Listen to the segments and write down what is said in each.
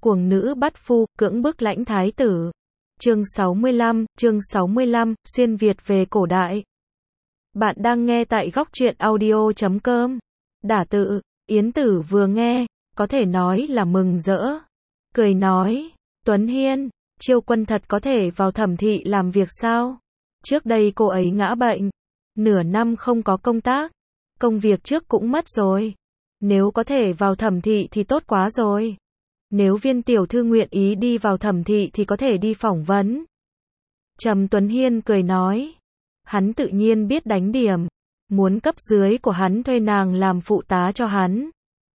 Cuồng nữ bắt phu, cưỡng bức lãnh thái tử. Chương 65, xuyên Việt về cổ đại. Bạn đang nghe tại góc truyện audio.com. Đả tự, Yến Tử vừa nghe, có thể nói là mừng rỡ. Cười nói, Tuấn Hiên, Chiêu Quân thật có thể vào Thẩm thị làm việc sao? Trước đây cô ấy ngã bệnh, nửa năm không có công tác, công việc trước cũng mất rồi. Nếu có thể vào Thẩm thị thì tốt quá rồi. Nếu Viên tiểu thư nguyện ý đi vào Thẩm thị thì có thể đi phỏng vấn. Trầm Tuấn Hiên cười nói, hắn tự nhiên biết đánh điểm, muốn cấp dưới của hắn thuê nàng làm phụ tá cho hắn.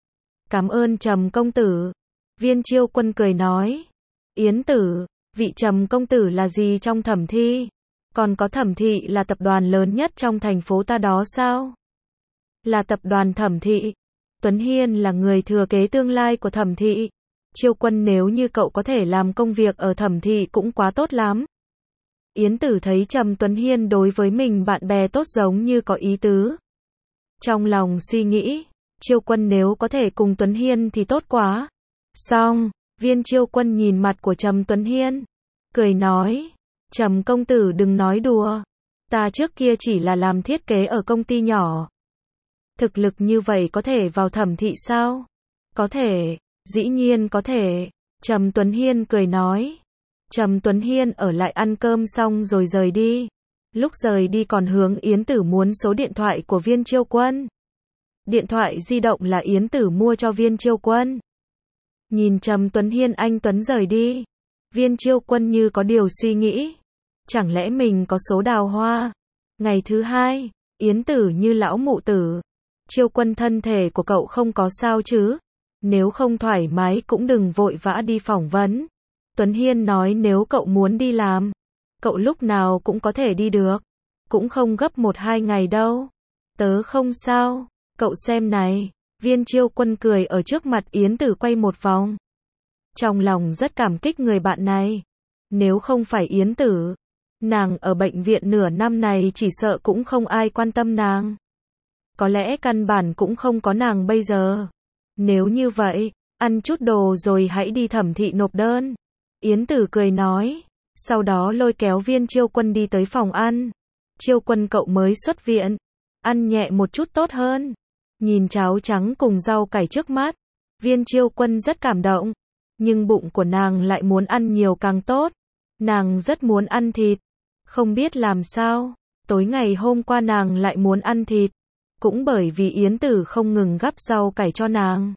Cảm ơn Trầm công tử. Viên Chiêu Quân cười nói, Yến Tử, vị Trầm công tử là gì trong Thẩm thị? Còn có Thẩm thị là tập đoàn lớn nhất trong thành phố ta đó sao? Là tập đoàn Thẩm thị. Tuấn Hiên là người thừa kế tương lai của Thẩm thị. Chiêu Quân, nếu như cậu có thể làm công việc ở Thẩm thị cũng quá tốt lắm. Yến Tử thấy Trầm Tuấn Hiên đối với mình bạn bè tốt giống như có ý tứ. Trong lòng suy nghĩ, Chiêu Quân nếu có thể cùng Tuấn Hiên thì tốt quá. Xong, Viên Chiêu Quân nhìn mặt của Trầm Tuấn Hiên, cười nói, Trầm công tử đừng nói đùa. Ta trước kia chỉ là làm thiết kế ở công ty nhỏ. Thực lực như vậy có thể vào Thẩm thị sao? Có thể, dĩ nhiên có thể. Trầm Tuấn Hiên cười nói. Trầm Tuấn Hiên ở lại ăn cơm xong rồi rời đi. Lúc rời đi còn hướng Yến Tử muốn số điện thoại của Viên Chiêu Quân. Điện thoại di động là Yến Tử mua cho Viên Chiêu Quân. Nhìn Trầm Tuấn Hiên anh tuấn rời đi, Viên Chiêu Quân như có điều suy nghĩ. Chẳng lẽ mình có số đào hoa? Ngày thứ hai, Yến Tử như lão mụ tử. Chiêu Quân, thân thể của cậu không có sao chứ? Nếu không thoải mái cũng đừng vội vã đi phỏng vấn. Tuấn Hiên nói nếu cậu muốn đi làm, cậu lúc nào cũng có thể đi được. Cũng không gấp 1-2 ngày đâu. Tớ không sao, cậu xem này. Viên Chiêu Quân cười ở trước mặt Yến Tử quay một vòng. Trong lòng rất cảm kích người bạn này. Nếu không phải Yến Tử, nàng ở bệnh viện nửa năm này chỉ sợ cũng không ai quan tâm nàng. Có lẽ căn bản cũng không có nàng bây giờ. Nếu như vậy, ăn chút đồ rồi hãy đi Thẩm thị nộp đơn. Yến Tử cười nói, sau đó lôi kéo Viên Chiêu Quân đi tới phòng ăn. Chiêu Quân, cậu mới xuất viện, ăn nhẹ một chút tốt hơn. Nhìn cháo trắng cùng rau cải trước mắt, Viên Chiêu Quân rất cảm động, nhưng bụng của nàng lại muốn ăn nhiều càng tốt. Nàng rất muốn ăn thịt, không biết làm sao, tối ngày hôm qua nàng lại muốn ăn thịt, cũng bởi vì Yến Tử không ngừng gắp rau cải cho nàng.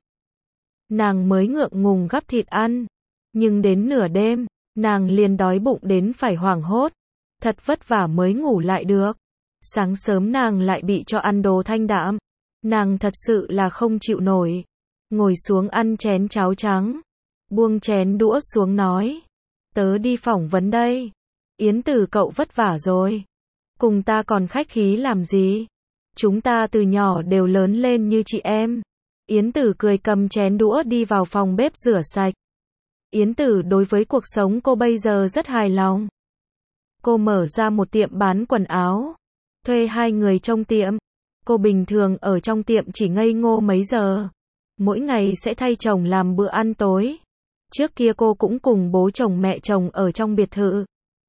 Nàng mới ngượng ngùng gắp thịt ăn, nhưng đến nửa đêm, nàng liền đói bụng đến phải hoảng hốt, thật vất vả mới ngủ lại được. Sáng sớm nàng lại bị cho ăn đồ thanh đạm. Nàng thật sự là không chịu nổi. Ngồi xuống ăn chén cháo trắng. Buông chén đũa xuống nói, tớ đi phỏng vấn đây. Yến Tử, cậu vất vả rồi. Cùng ta còn khách khí làm gì? Chúng ta từ nhỏ đều lớn lên như chị em. Yến Tử cười cầm chén đũa đi vào phòng bếp rửa sạch. Yến Tử đối với cuộc sống cô bây giờ rất hài lòng. Cô mở ra một tiệm bán quần áo, thuê 2 người trông tiệm. Cô bình thường ở trong tiệm chỉ ngây ngô mấy giờ. Mỗi ngày sẽ thay chồng làm bữa ăn tối. Trước kia cô cũng cùng bố chồng mẹ chồng ở trong biệt thự.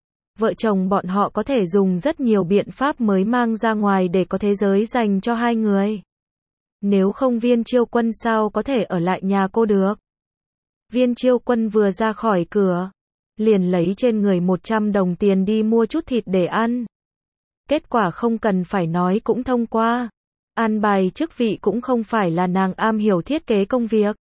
Vợ chồng bọn họ có thể dùng rất nhiều biện pháp mới mang ra ngoài để có thế giới dành cho 2 người. Nếu không Viên Chiêu Quân sao có thể ở lại nhà cô được? Viên Chiêu Quân vừa ra khỏi cửa, liền lấy trên người 100 đồng tiền đi mua chút thịt để ăn. Kết quả không cần phải nói cũng thông qua. An bài chức vị cũng không phải là nàng am hiểu thiết kế công việc,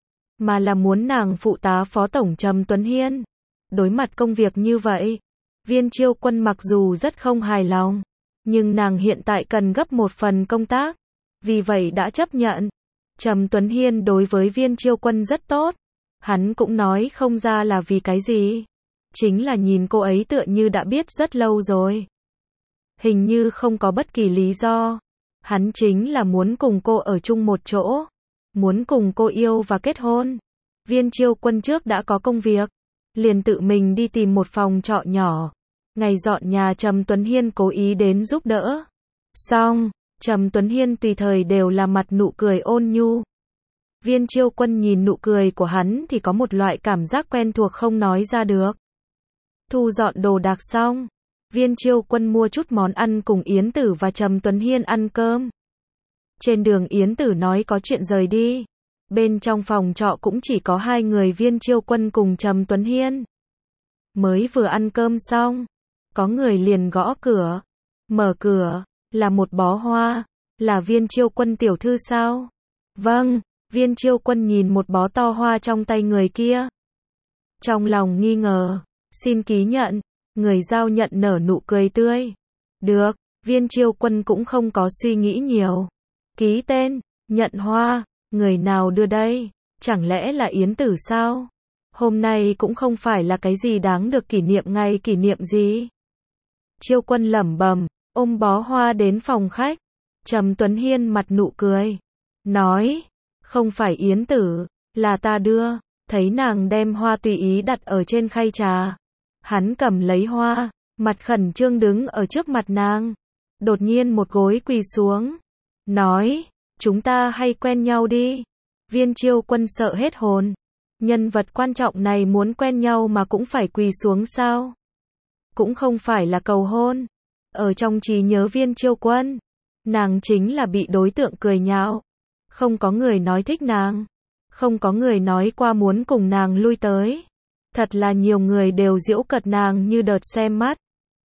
mà là muốn nàng phụ tá phó tổng Trầm Tuấn Hiên. Đối mặt công việc như vậy, Viên Chiêu Quân mặc dù rất không hài lòng, nhưng nàng hiện tại cần gấp một phần công tác, vì vậy đã chấp nhận. Trầm Tuấn Hiên đối với Viên Chiêu Quân rất tốt. Hắn cũng nói không ra là vì cái gì. Chính là nhìn cô ấy tựa như đã biết rất lâu rồi. Hình như không có bất kỳ lý do. Hắn chính là muốn cùng cô ở chung một chỗ. Muốn cùng cô yêu và kết hôn. Viên Chiêu Quân trước đã có công việc, liền tự mình đi tìm một phòng trọ nhỏ. Ngày dọn nhà Trầm Tuấn Hiên cố ý đến giúp đỡ. Xong, Trầm Tuấn Hiên tùy thời đều là mặt nụ cười ôn nhu. Viên Chiêu Quân nhìn nụ cười của hắn thì có một loại cảm giác quen thuộc không nói ra được. Thu dọn đồ đạc xong, Viên Chiêu Quân mua chút món ăn cùng Yến Tử và Trầm Tuấn Hiên ăn cơm. Trên đường Yến Tử nói có chuyện rời đi. Bên trong phòng trọ cũng chỉ có hai người Viên Chiêu Quân cùng Trầm Tuấn Hiên. Mới vừa ăn cơm xong, có người liền gõ cửa. Mở cửa, là một bó hoa. Là Viên Chiêu Quân tiểu thư sao? Vâng, Viên Chiêu Quân nhìn một bó to hoa trong tay người kia. Trong lòng nghi ngờ, xin ký nhận. Người giao nhận nở nụ cười tươi. Được, Viên Chiêu Quân cũng không có suy nghĩ nhiều. Ký tên, nhận hoa, người nào đưa đây? Chẳng lẽ là Yến Tử sao? Hôm nay cũng không phải là cái gì đáng được kỷ niệm ngày kỷ niệm gì. Chiêu Quân lẩm bẩm, ôm bó hoa đến phòng khách. Trầm Tuấn Hiên mặt nụ cười. Nói, không phải Yến Tử, là ta đưa. Thấy nàng đem hoa tùy ý đặt ở trên khay trà. Hắn cầm lấy hoa, mặt khẩn trương đứng ở trước mặt nàng. Đột nhiên một gối quỳ xuống. Nói, chúng ta hay quen nhau đi. Viên Chiêu Quân sợ hết hồn. Nhân vật quan trọng này muốn quen nhau mà cũng phải quỳ xuống sao? Cũng không phải là cầu hôn. Ở trong trí nhớ Viên Chiêu Quân, nàng chính là bị đối tượng cười nhạo. Không có người nói thích nàng. Không có người nói qua muốn cùng nàng lui tới. Thật là nhiều người đều giễu cợt nàng như đợt xem mắt.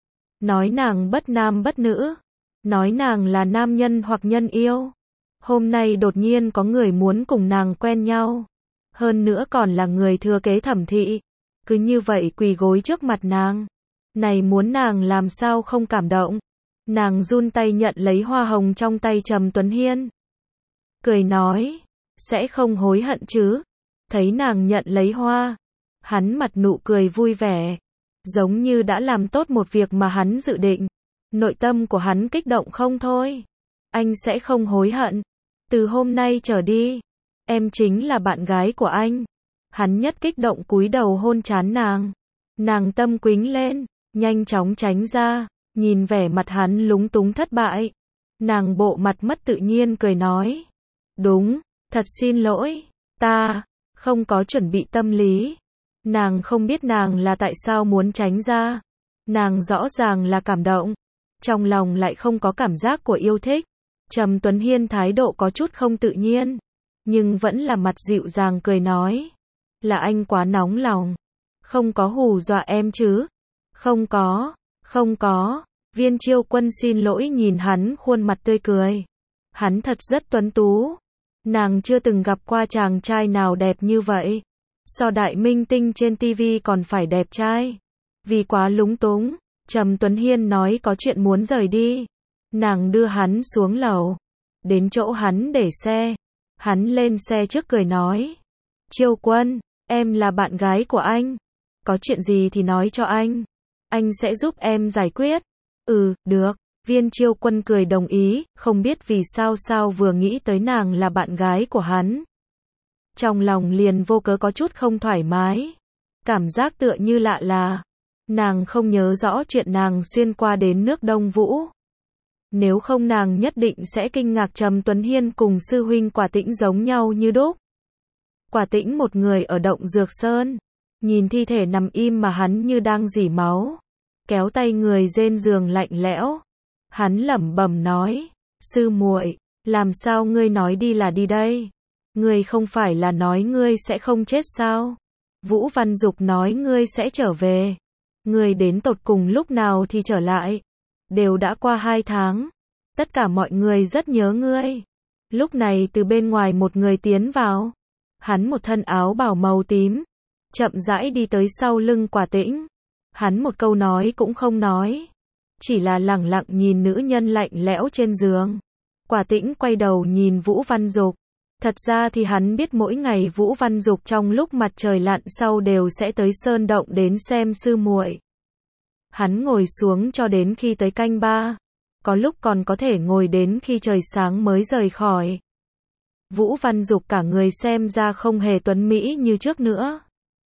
Nói nàng bất nam bất nữ. Nói nàng là nam nhân hoặc nhân yêu. Hôm nay đột nhiên có người muốn cùng nàng quen nhau. Hơn nữa còn là người thừa kế Thẩm thị. Cứ như vậy quỳ gối trước mặt nàng. Này muốn nàng làm sao không cảm động. Nàng run tay nhận lấy hoa hồng trong tay Trầm Tuấn Hiên. Cười nói, sẽ không hối hận chứ. Thấy nàng nhận lấy hoa. Hắn mặt nụ cười vui vẻ. Giống như đã làm tốt một việc mà hắn dự định. Nội tâm của hắn kích động không thôi. Anh sẽ không hối hận. Từ hôm nay trở đi, em chính là bạn gái của anh. Hắn nhất kích động cúi đầu hôn trán nàng. Nàng tâm quính lên, nhanh chóng tránh ra, nhìn vẻ mặt hắn lúng túng thất bại. Nàng bộ mặt mất tự nhiên cười nói. Đúng, thật xin lỗi, ta không có chuẩn bị tâm lý. Nàng không biết nàng là tại sao muốn tránh ra. Nàng rõ ràng là cảm động. Trong lòng lại không có cảm giác của yêu thích. Trầm Tuấn Hiên thái độ có chút không tự nhiên. Nhưng vẫn là mặt dịu dàng cười nói. Là anh quá nóng lòng. Không có hù dọa em chứ. Không có. Viên Chiêu Quân xin lỗi nhìn hắn khuôn mặt tươi cười. Hắn thật rất tuấn tú. Nàng chưa từng gặp qua chàng trai nào đẹp như vậy. So đại minh tinh trên TV còn phải đẹp trai. Vì quá lúng túng, Trầm Tuấn Hiên nói có chuyện muốn rời đi. Nàng đưa hắn xuống lầu. Đến chỗ hắn để xe. Hắn lên xe trước cười nói. Chiêu Quân, em là bạn gái của anh. Có chuyện gì thì nói cho anh. Anh sẽ giúp em giải quyết. Được. Viên Chiêu Quân cười đồng ý, không biết vì sao vừa nghĩ tới nàng là bạn gái của hắn. Trong lòng liền vô cớ có chút không thoải mái. Cảm giác tựa như lạ là. Nàng không nhớ rõ chuyện nàng xuyên qua đến nước Đông Vũ. Nếu không nàng nhất định sẽ kinh ngạc Trầm Tuấn Hiên cùng sư huynh Quả Tĩnh giống nhau như đúc. Quả Tĩnh một người ở động Dược Sơn. Nhìn thi thể nằm im mà hắn như đang rỉ máu. Kéo tay người trên giường lạnh lẽo. Hắn lẩm bẩm nói. Sư muội, làm sao ngươi nói đi là đi đây? Ngươi không phải là nói ngươi sẽ không chết sao? Vũ Văn Dục nói ngươi sẽ trở về. Ngươi đến tột cùng lúc nào thì trở lại? Đều đã qua 2 tháng. Tất cả mọi người rất nhớ ngươi. Lúc này từ bên ngoài một người tiến vào. Hắn một thân áo bào màu tím. Chậm rãi đi tới sau lưng Quả Tĩnh. Hắn một câu nói cũng không nói. Chỉ là lẳng lặng nhìn nữ nhân lạnh lẽo trên giường. Quả Tĩnh quay đầu nhìn Vũ Văn Dục. Thật ra thì hắn biết mỗi ngày Vũ Văn Dục trong lúc mặt trời lặn sau đều sẽ tới sơn động đến xem sư muội. Hắn ngồi xuống cho đến khi tới canh 3. Có lúc còn có thể ngồi đến khi trời sáng mới rời khỏi. Vũ Văn Dục cả người xem ra không hề tuấn mỹ như trước nữa.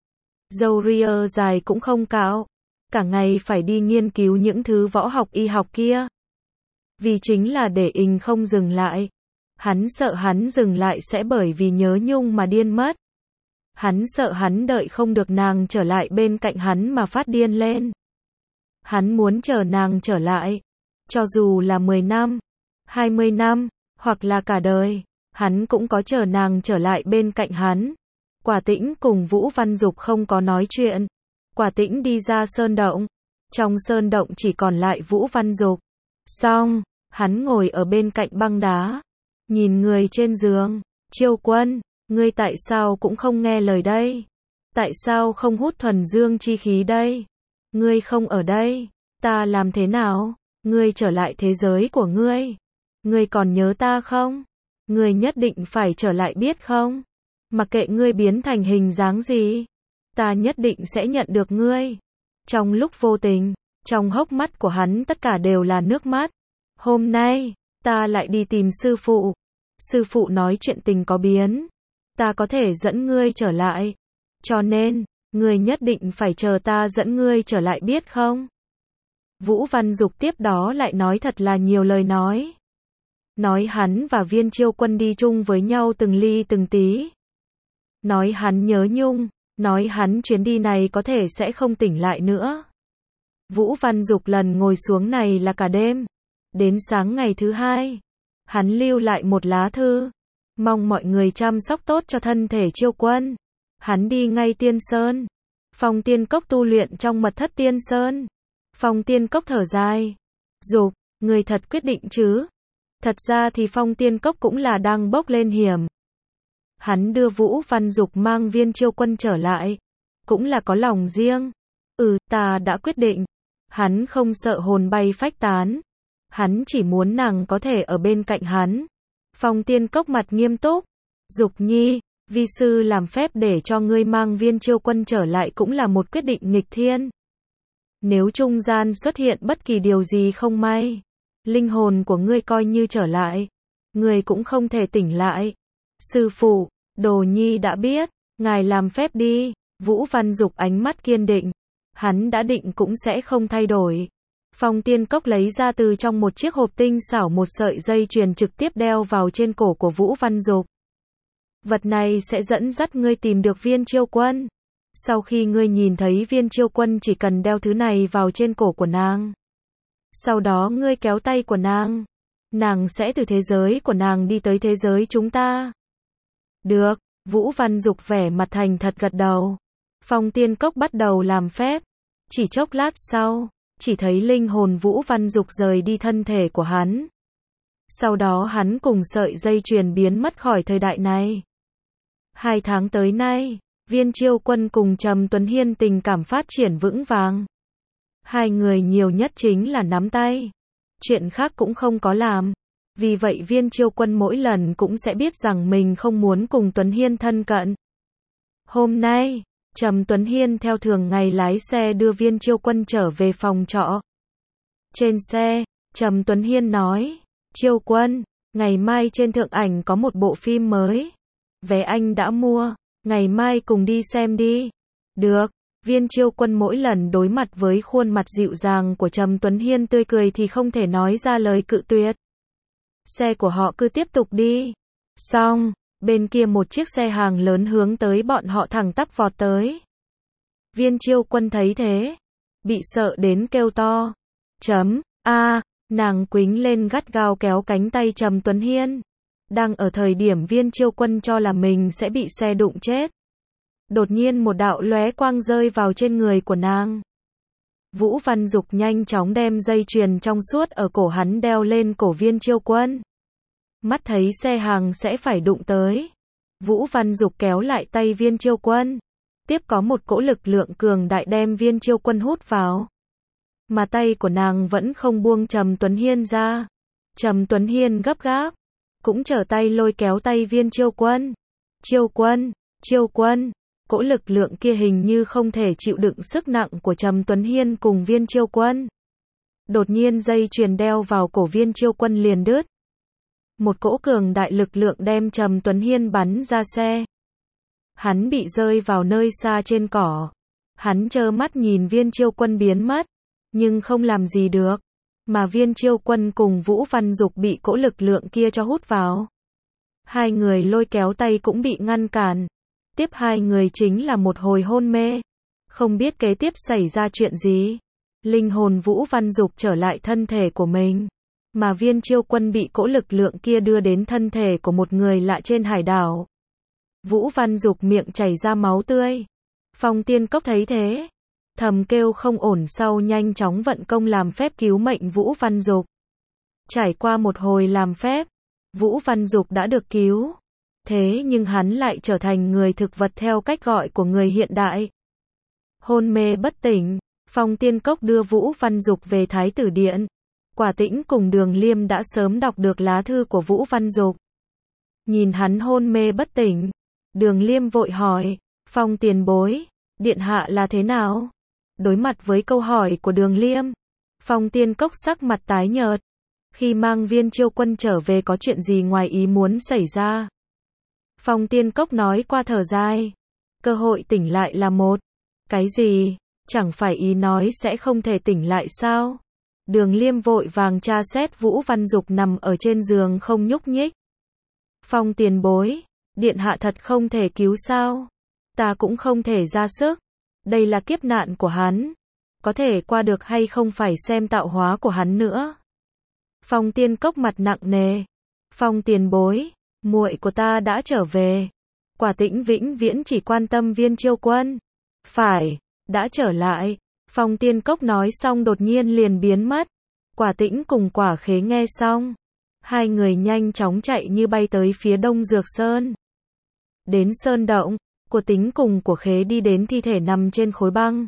Râu ria dài cũng không cạo. Cả ngày phải đi nghiên cứu những thứ võ học y học kia. Vì chính là để không dừng lại. Hắn sợ hắn dừng lại sẽ bởi vì nhớ nhung mà điên mất. Hắn sợ hắn đợi không được nàng trở lại bên cạnh hắn mà phát điên lên. Hắn muốn chờ nàng trở lại. Cho dù là 10 năm, 20 năm, hoặc là cả đời, hắn cũng có chờ nàng trở lại bên cạnh hắn. Quả Tĩnh cùng Vũ Văn Dục không có nói chuyện. Quả Tĩnh đi ra sơn động. Trong sơn động chỉ còn lại Vũ Văn Dục. Xong, hắn ngồi ở bên cạnh băng đá. Nhìn người trên giường. Chiêu Quân, ngươi tại sao cũng không nghe lời đây? Tại sao không hút thuần dương chi khí đây? Ngươi không ở đây, ta làm thế nào? Ngươi trở lại thế giới của ngươi. Ngươi còn nhớ ta không? Ngươi nhất định phải trở lại biết không? Mặc kệ ngươi biến thành hình dáng gì, ta nhất định sẽ nhận được ngươi. Trong lúc vô tình, trong hốc mắt của hắn tất cả đều là nước mắt. Hôm nay, ta lại đi tìm sư phụ. Sư phụ nói chuyện tình có biến. Ta có thể dẫn ngươi trở lại. Cho nên, ngươi nhất định phải chờ ta dẫn ngươi trở lại biết không? Vũ Văn Dục tiếp đó lại nói thật là nhiều lời nói. Nói hắn và Viên Chiêu Quân đi chung với nhau từng ly từng tí. Nói hắn nhớ nhung, nói hắn chuyến đi này có thể sẽ không tỉnh lại nữa. Vũ Văn Dục lần ngồi xuống này là cả đêm. Đến sáng ngày thứ hai, hắn lưu lại một lá thư. Mong mọi người chăm sóc tốt cho thân thể Chiêu Quân. Hắn đi ngay Tiên Sơn. Phong Tiên Cốc tu luyện trong mật thất Tiên Sơn. Phong Tiên Cốc thở dài. Dục, người thật quyết định chứ? Thật ra thì Phong Tiên Cốc cũng là đang bốc lên hiểm. Hắn đưa Vũ Văn Dục mang Viên Chiêu Quân trở lại. Cũng là có lòng riêng. Ta đã quyết định. Hắn không sợ hồn bay phách tán. Hắn chỉ muốn nàng có thể ở bên cạnh hắn. Phong Tiên Cốc mặt nghiêm túc. Dục nhi, vi sư làm phép để cho ngươi mang Viên Chiêu Quân trở lại cũng là một quyết định nghịch thiên. Nếu trung gian xuất hiện bất kỳ điều gì không may, linh hồn của ngươi coi như trở lại, ngươi cũng không thể tỉnh lại. Sư phụ, đồ nhi đã biết, ngài làm phép đi. Vũ Văn Dục ánh mắt kiên định. Hắn đã định cũng sẽ không thay đổi. Phong Tiên Cốc lấy ra từ trong một chiếc hộp tinh xảo một sợi dây chuyền trực tiếp đeo vào trên cổ của Vũ Văn Dục. Vật này sẽ dẫn dắt ngươi tìm được Viên Chiêu Quân. Sau khi ngươi nhìn thấy Viên Chiêu Quân chỉ cần đeo thứ này vào trên cổ của nàng. Sau đó ngươi kéo tay của nàng. Nàng sẽ từ thế giới của nàng đi tới thế giới chúng ta. Được, Vũ Văn Dục vẻ mặt thành thật gật đầu. Phong Tiên Cốc bắt đầu làm phép. Chỉ chốc lát sau, chỉ thấy linh hồn Vũ Văn Dục rời đi thân thể của hắn. Sau đó hắn cùng sợi dây chuyền biến mất khỏi thời đại này. 2 tháng tới nay, Viên Chiêu Quân cùng Trầm Tuấn Hiên tình cảm phát triển vững vàng. Hai người nhiều nhất chính là nắm tay. Chuyện khác cũng không có làm. Vì vậy Viên Chiêu Quân mỗi lần cũng sẽ biết rằng mình không muốn cùng Tuấn Hiên thân cận. Hôm nay, Trầm Tuấn Hiên theo thường ngày lái xe đưa Viên Chiêu Quân trở về phòng trọ. Trên xe, Trầm Tuấn Hiên nói, Chiêu Quân, ngày mai trên Thượng Ảnh có một bộ phim mới. Vé anh đã mua, ngày mai cùng đi xem đi. Được, Viên Chiêu Quân mỗi lần đối mặt với khuôn mặt dịu dàng của Trầm Tuấn Hiên tươi cười thì không thể nói ra lời cự tuyệt. Xe của họ cứ tiếp tục đi. Xong, bên kia một chiếc xe hàng lớn hướng tới bọn họ thẳng tắp vọt tới. Viên Chiêu Quân thấy thế, bị sợ đến kêu to. Nàng quýnh lên gắt gao kéo cánh tay Trầm Tuấn Hiên. Đang ở thời điểm Viên Chiêu Quân cho là mình sẽ bị xe đụng chết. Đột nhiên một đạo lóe quang rơi vào trên người của nàng. Vũ Văn Dục nhanh chóng đem dây chuyền trong suốt ở cổ hắn đeo lên cổ Viên Chiêu Quân. Mắt thấy xe hàng sẽ phải đụng tới. Vũ Văn Dục kéo lại tay Viên Chiêu Quân. Tiếp có một cỗ lực lượng cường đại đem Viên Chiêu Quân hút vào. Mà tay của nàng vẫn không buông Trầm Tuấn Hiên ra. Trầm Tuấn Hiên gấp gáp. Cũng trở tay lôi kéo tay Viên Chiêu Quân. Chiêu Quân. Cỗ lực lượng kia hình như không thể chịu đựng sức nặng của Trầm Tuấn Hiên cùng Viên Chiêu Quân. Đột nhiên dây chuyền đeo vào cổ Viên Chiêu Quân liền đứt. Một cỗ cường đại lực lượng đem Trầm Tuấn Hiên bắn ra xe. Hắn bị rơi vào nơi xa trên cỏ. Hắn trơ mắt nhìn Viên Chiêu Quân biến mất, nhưng không làm gì được. Mà Viên Chiêu Quân cùng Vũ Văn Dục bị cỗ lực lượng kia cho hút vào. Hai người lôi kéo tay cũng bị ngăn cản. Tiếp hai người chính là một hồi hôn mê. Không biết kế tiếp xảy ra chuyện gì. Linh hồn Vũ Văn Dục trở lại thân thể của mình. Mà Viên Chiêu Quân bị cỗ lực lượng kia đưa đến thân thể của một người lạ trên hải đảo. Vũ Văn Dục miệng chảy ra máu tươi. Phong Tiên Cốc thấy thế, thầm kêu không ổn, sau nhanh chóng vận công làm phép cứu mệnh Vũ Văn Dục. Trải qua một hồi làm phép, Vũ Văn Dục đã được cứu. Thế nhưng hắn lại trở thành người thực vật theo cách gọi của người hiện đại. Hôn mê bất tỉnh, Phong Tiên Cốc đưa Vũ Văn Dục về Thái Tử Điện. Quả Tĩnh cùng Đường Liêm đã sớm đọc được lá thư của Vũ Văn Dục. Nhìn hắn hôn mê bất tỉnh, Đường Liêm vội hỏi, Phong tiền bối, điện hạ là thế nào? Đối mặt với câu hỏi của Đường Liêm, Phong Tiên Cốc sắc mặt tái nhợt. Khi mang Viên Chiêu Quân trở về có chuyện gì ngoài ý muốn xảy ra? Phong Tiên Cốc nói qua thở dài, cơ hội tỉnh lại là một. Cái gì? Chẳng phải ý nói sẽ không thể tỉnh lại sao? Đường Liêm vội vàng tra xét Vũ Văn Dục nằm ở trên giường không nhúc nhích. Phong tiền bối, điện hạ thật không thể cứu sao? Ta cũng không thể ra sức. Đây là kiếp nạn của hắn. Có thể qua được hay không phải xem tạo hóa của hắn nữa. Phong Tiên Cốc mặt nặng nề. Phong tiền bối, muội của ta đã trở về. Quả Tĩnh vĩnh viễn chỉ quan tâm Viên Chiêu Quân. Phải, đã trở lại. Phong Tiên Cốc nói xong đột nhiên liền biến mất. Quả Tĩnh cùng Quả Khế nghe xong, hai người nhanh chóng chạy như bay tới phía Đông Dược Sơn. Đến sơn động, Của Tính cùng Của Khế đi đến thi thể nằm trên khối băng.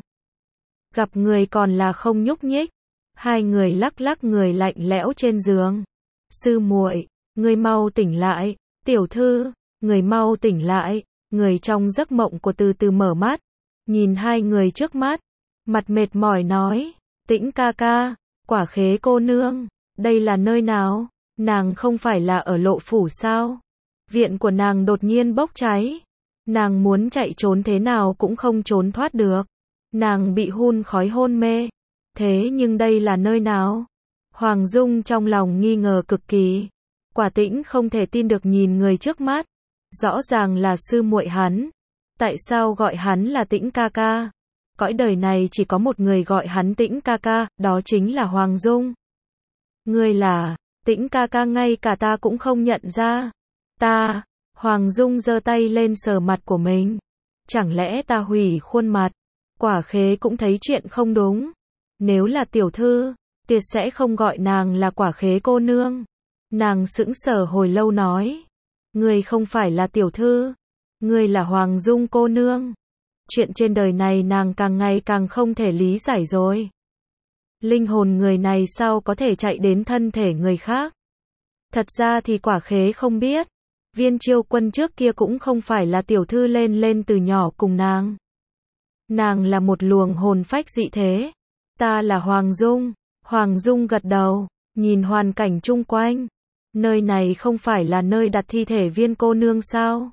Gặp người còn là không nhúc nhích. Hai người lắc lắc người lạnh lẽo trên giường. Sư muội, người mau tỉnh lại. Tiểu thư, người mau tỉnh lại. Người trong giấc mộng của từ từ mở mắt, nhìn hai người trước mắt, mặt mệt mỏi nói, Tĩnh ca ca, Quả Khế cô nương, đây là nơi nào? Nàng không phải là ở Lộ Phủ sao? Viện của nàng đột nhiên bốc cháy. Nàng muốn chạy trốn thế nào cũng không trốn thoát được. Nàng bị hun khói hôn mê. Thế nhưng đây là nơi nào? Hoàng Dung trong lòng nghi ngờ cực kỳ. Quả Tĩnh không thể tin được nhìn người trước mắt. Rõ ràng là sư muội hắn. Tại sao gọi hắn là Tĩnh ca ca? Cõi đời này chỉ có một người gọi hắn Tĩnh ca ca, đó chính là Hoàng Dung. Ngươi là Tĩnh ca ca, ngay cả ta cũng không nhận ra. Ta, Hoàng Dung giơ tay lên sờ mặt của mình. Chẳng lẽ ta hủy khuôn mặt? Quả Khế cũng thấy chuyện không đúng. Nếu là tiểu thư, tuyệt sẽ không gọi nàng là Quả Khế cô nương. Nàng sững sờ hồi lâu nói, ngươi không phải là tiểu thư, ngươi là Hoàng Dung cô nương. Chuyện trên đời này nàng càng ngày càng không thể lý giải rồi. Linh hồn người này sao có thể chạy đến thân thể người khác? Thật ra thì Quả Khế không biết. Viên Chiêu Quân trước kia cũng không phải là tiểu thư lên từ nhỏ cùng nàng. Nàng là một luồng hồn phách dị thế. Ta là Hoàng Dung. Hoàng Dung gật đầu, nhìn hoàn cảnh chung quanh. Nơi này không phải là nơi đặt thi thể Viên cô nương sao?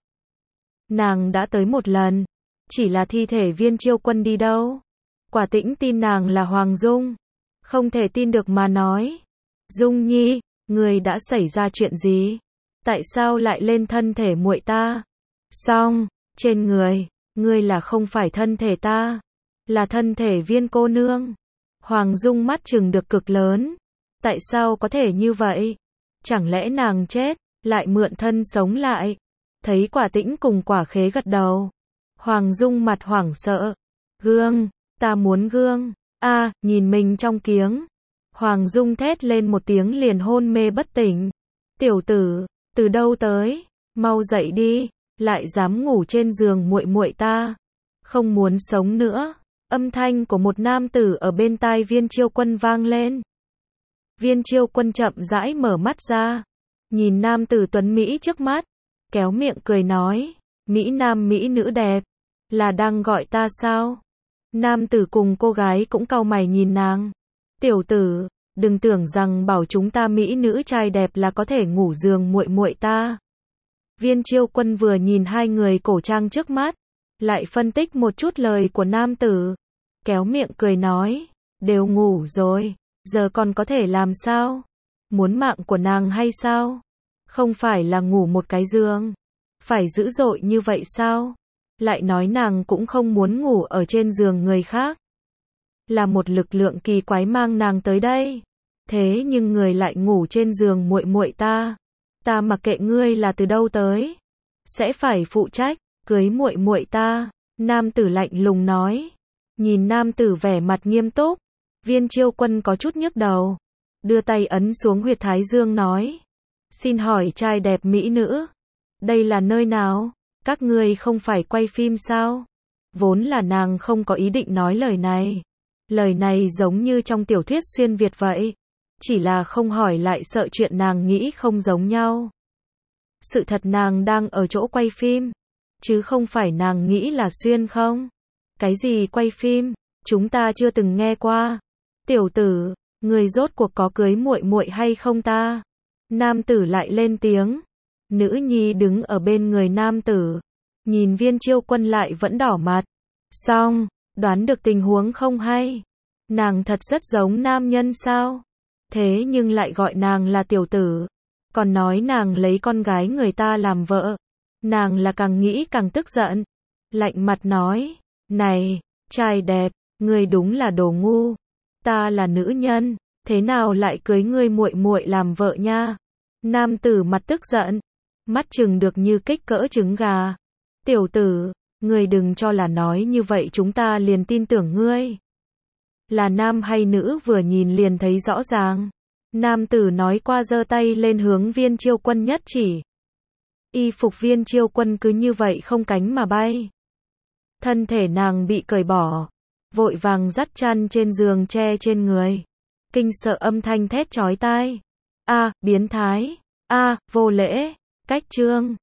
Nàng đã tới một lần. Chỉ là thi thể Viên Chiêu Quân đi đâu? Quả Tĩnh tin nàng là Hoàng Dung. Không thể tin được mà nói. Dung nhi, người đã xảy ra chuyện gì? Tại sao lại lên thân thể muội ta? Xong, trên người, ngươi là không phải thân thể ta, là thân thể Viên cô nương. Hoàng Dung mắt trừng được cực lớn. Tại sao có thể như vậy? Chẳng lẽ nàng chết, lại mượn thân sống lại? Thấy Quả Tĩnh cùng Quả Khế gật đầu. Hoàng Dung mặt hoảng sợ. Gương, ta muốn gương. Nhìn mình trong kiếng. Hoàng Dung thét lên một tiếng liền hôn mê bất tỉnh. Tiểu tử, từ đâu tới? Mau dậy đi, lại dám ngủ trên giường muội muội ta. Không muốn sống nữa. Âm thanh của một nam tử ở bên tai Viên Chiêu Quân vang lên. Viên Chiêu Quân chậm rãi mở mắt ra, nhìn nam tử tuấn Mỹ trước mắt, kéo miệng cười nói, Mỹ nam Mỹ nữ đẹp, là đang gọi ta sao? Nam tử cùng cô gái cũng cau mày nhìn nàng. Tiểu tử, đừng tưởng rằng bảo chúng ta Mỹ nữ trai đẹp là có thể ngủ giường muội muội ta. Viên Chiêu Quân vừa nhìn hai người cổ trang trước mắt, lại phân tích một chút lời của nam tử, kéo miệng cười nói, đều ngủ rồi, giờ còn có thể làm sao? Muốn mạng của nàng hay sao? Không phải là ngủ một cái giường. Phải dữ dội như vậy sao? Lại nói nàng cũng không muốn ngủ ở trên giường người khác. Là một lực lượng kỳ quái mang nàng tới đây. Thế nhưng người lại ngủ trên giường muội muội ta. Ta mặc kệ ngươi là từ đâu tới, sẽ phải phụ trách cưới muội muội ta. Nam tử lạnh lùng nói. Nhìn nam tử vẻ mặt nghiêm túc, Viên Chiêu Quân có chút nhức đầu, đưa tay ấn xuống huyệt thái dương nói: "Xin hỏi trai đẹp mỹ nữ, đây là nơi nào? Các ngươi không phải quay phim sao?" Vốn là nàng không có ý định nói lời này. Lời này giống như trong tiểu thuyết xuyên Việt vậy. Chỉ là không hỏi lại sợ chuyện nàng nghĩ không giống nhau. Sự thật nàng đang ở chỗ quay phim, chứ không phải nàng nghĩ là xuyên không. Cái gì quay phim? Chúng ta chưa từng nghe qua. Tiểu tử, người rốt cuộc có cưới muội muội hay không ta? Nam tử lại lên tiếng. Nữ nhi đứng ở bên người nam tử, nhìn Viên Chiêu Quân lại vẫn đỏ mặt. Xong, đoán được tình huống không hay? Nàng thật rất giống nam nhân sao? Thế nhưng lại gọi nàng là tiểu tử, còn nói nàng lấy con gái người ta làm vợ. Nàng là càng nghĩ càng tức giận, lạnh mặt nói: "Này, trai đẹp, ngươi đúng là đồ ngu. Ta là nữ nhân, thế nào lại cưới ngươi muội muội làm vợ nha?" Nam tử mặt tức giận, mắt trừng được như kích cỡ trứng gà. "Tiểu tử, ngươi đừng cho là nói như vậy chúng ta liền tin tưởng ngươi. Là nam hay nữ vừa nhìn liền thấy rõ ràng." Nam tử nói qua giơ tay lên hướng Viên Chiêu Quân nhất chỉ. Y phục Viên Chiêu Quân cứ như vậy không cánh mà bay. Thân thể nàng bị cởi bỏ, vội vàng dắt chăn trên giường che trên người. Kinh sợ âm thanh thét chói tai. "A, biến thái! A, vô lễ! Cách chương!"